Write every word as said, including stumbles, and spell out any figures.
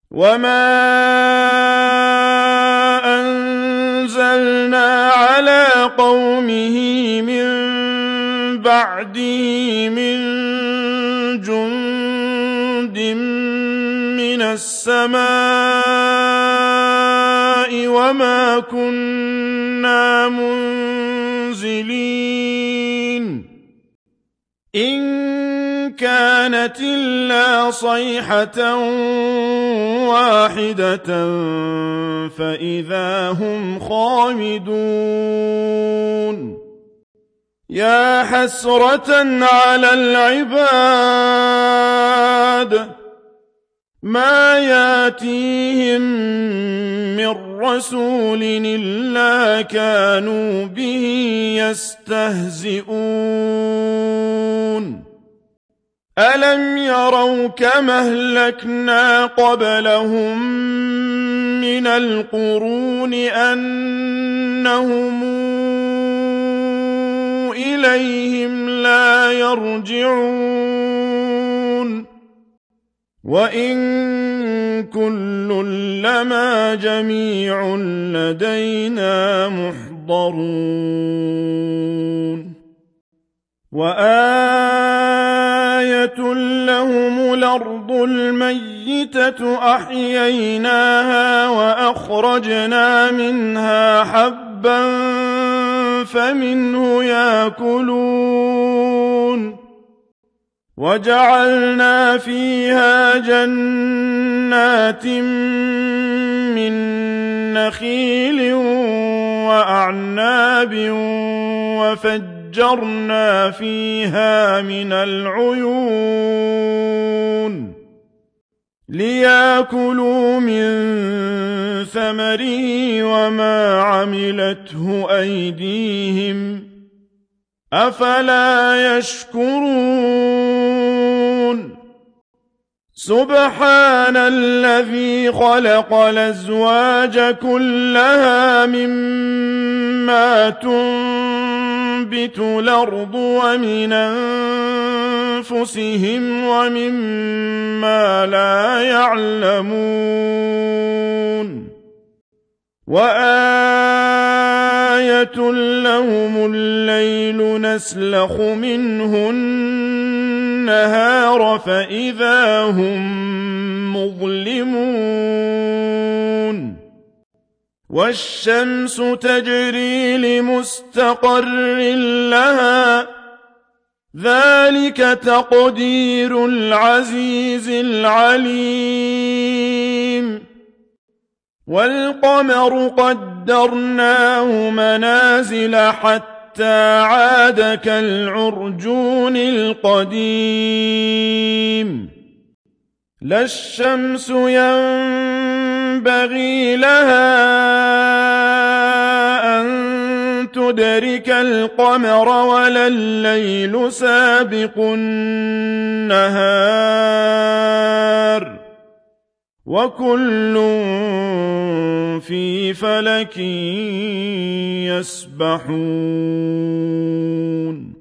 وما أنزلنا على قومه من بعده من جند من السماء وما كنا منزلين إن كانت إلا صيحة واحدة فإذا هم خامدون يا حسرة على العباد ما ياتيهم من رسول إلا كانوا به يستهزئون ألم يروا كما أهلكنا قبلهم من القرون أنهم إليهم لا يرجعون وإن كل لما جميع لدينا محضرون وآية لهم الأرض الميتة أحييناها وأخرجنا منها حبا فمنه يأكلون وجعلنا فيها جنات من نخيل وأعناب وفجرنا فيها من العيون ليأكلوا من ثمره وما عملته أيديهم أفلا يشكرون سبحان الذي خلق الأزواج كلها مما تنبت الأرض ومن أنفسهم ومما لا يعلمون وآية لهم الليل نسلخ منه النهار فإذا هم مظلمون والشمس تجري لمستقر لها ذلك تقدير العزيز العليم والقمر قدرناه منازل حتى عاد كالعرجون القديم لا الشمس ينبغي لها أن تدرك القمر ولا الليل سابق النهار وكل في فلك يسبحون